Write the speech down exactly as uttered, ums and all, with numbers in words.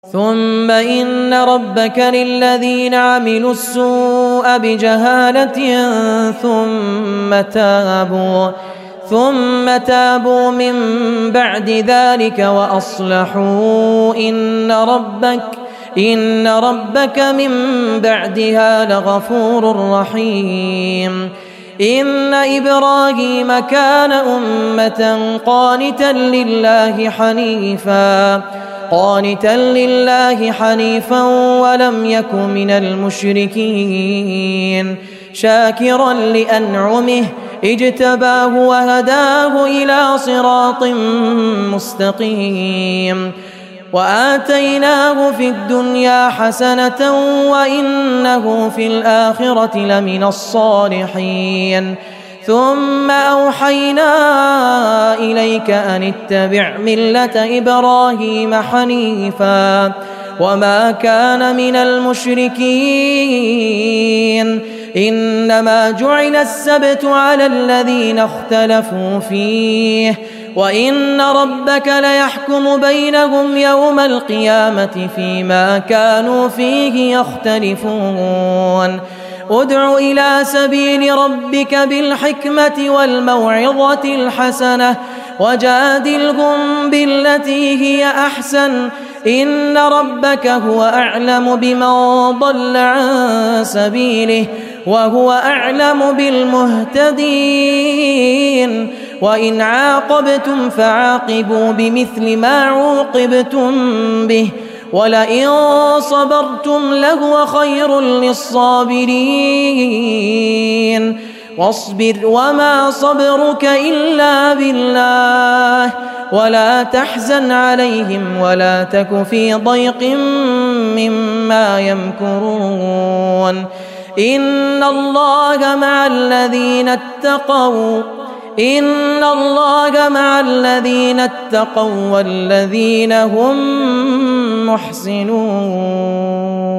ثم إن ربك للذين عملوا السوء بجهالة ثم تابوا ثم تابوا من بعد ذلك وأصلحوا إن ربك إن ربك من بعدها لغفور رحيم. إن إبراهيم كان أمة قانتا لله حنيفا قانتا لله حنيفا ولم يك من المشركين شاكرا لأنعمه اجتباه وهداه إلى صراط مستقيم. وآتيناه في الدنيا حسنة وإنه في الآخرة لمن الصالحين. ثم أوحينا إليك أن اتبع ملة إبراهيم حنيفا وما كان من المشركين. إنما جعل السبت على الذين اختلفوا فيه وإن ربك ليحكم بينهم يوم القيامة فيما كانوا فيه يختلفون. ادع إلى سبيل ربك بالحكمة والموعظة الحسنة وجادلهم بالتي هي أحسن إن ربك هو أعلم بمن ضل عن سبيله وهو أعلم بالمهتدين. وإن عاقبتم فعاقبوا بمثل ما عوقبتم به ولئن صبرتم لهو خير للصابرين. واصبر وما صبرك إلا بالله ولا تحزن عليهم ولا تك في ضيق مما يمكرون. إن الله مع الذين اتقوا إن الله مع الذين اتقوا والذين هم محسنون.